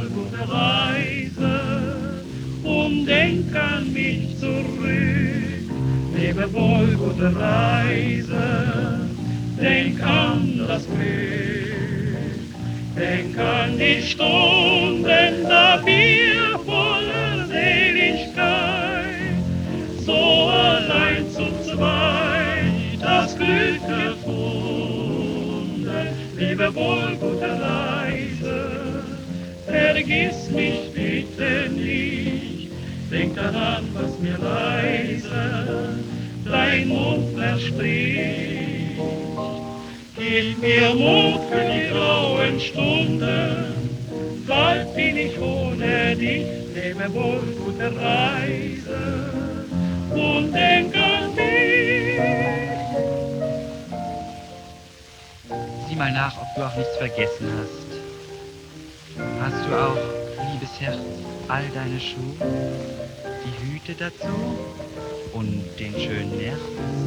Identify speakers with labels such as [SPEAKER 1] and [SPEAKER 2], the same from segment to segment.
[SPEAKER 1] gute Reise und denk an mich zurück. Lebe wohl, gute Reise, denk an das Glück. Denk an die Stunden, da wir voller Seligkeit so allein zu zweit das Glück gefunden. Lebe wohl, gute Reise, vergiss mich bitte nicht. Denk daran, was mir leise dein Mund verspricht. Gib mir Mut für die grauen Stunden, bald bin ich ohne dich. Lebe wohl, gute Reise und denk an mich.
[SPEAKER 2] Sieh mal nach, ob du auch nichts vergessen hast. Hast du auch, liebes Herz, all deine Schuhe, die Hüte dazu und den schönen Nerz?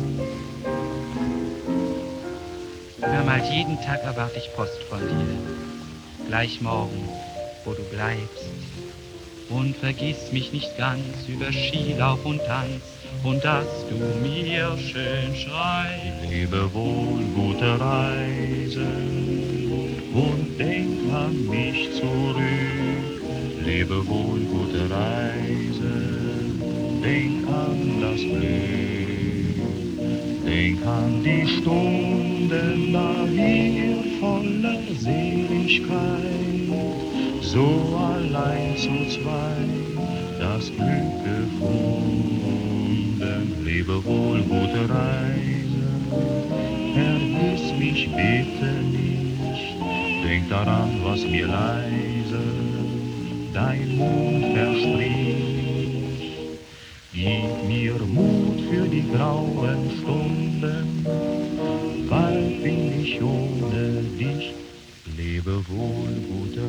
[SPEAKER 2] Hör mal, jeden Tag erwarte ich Post von dir, gleich morgen, wo du bleibst. Und vergiss mich nicht ganz über Skilauf und Tanz und dass du mir schön schreibst.
[SPEAKER 3] Lebe wohl, gute Reise und denk an mich zurück. Lebe wohl, gute Reise, denk an das Glück. Denk an die Stunden, da wir voller Seligkeit so allein zu zweit das Glück gefunden. Lebe wohl, gute Reise, vergiss mich bitte nicht. Denk daran, was mir leise dein Mund verspricht. Gib mir Mut für die grauen Stunden, bald bin ich ohne dich. Lebe wohl, gute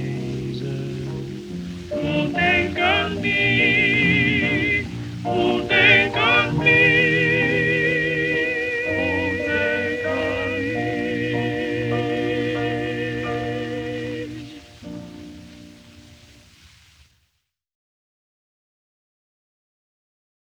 [SPEAKER 3] Reise
[SPEAKER 1] und denk an mich und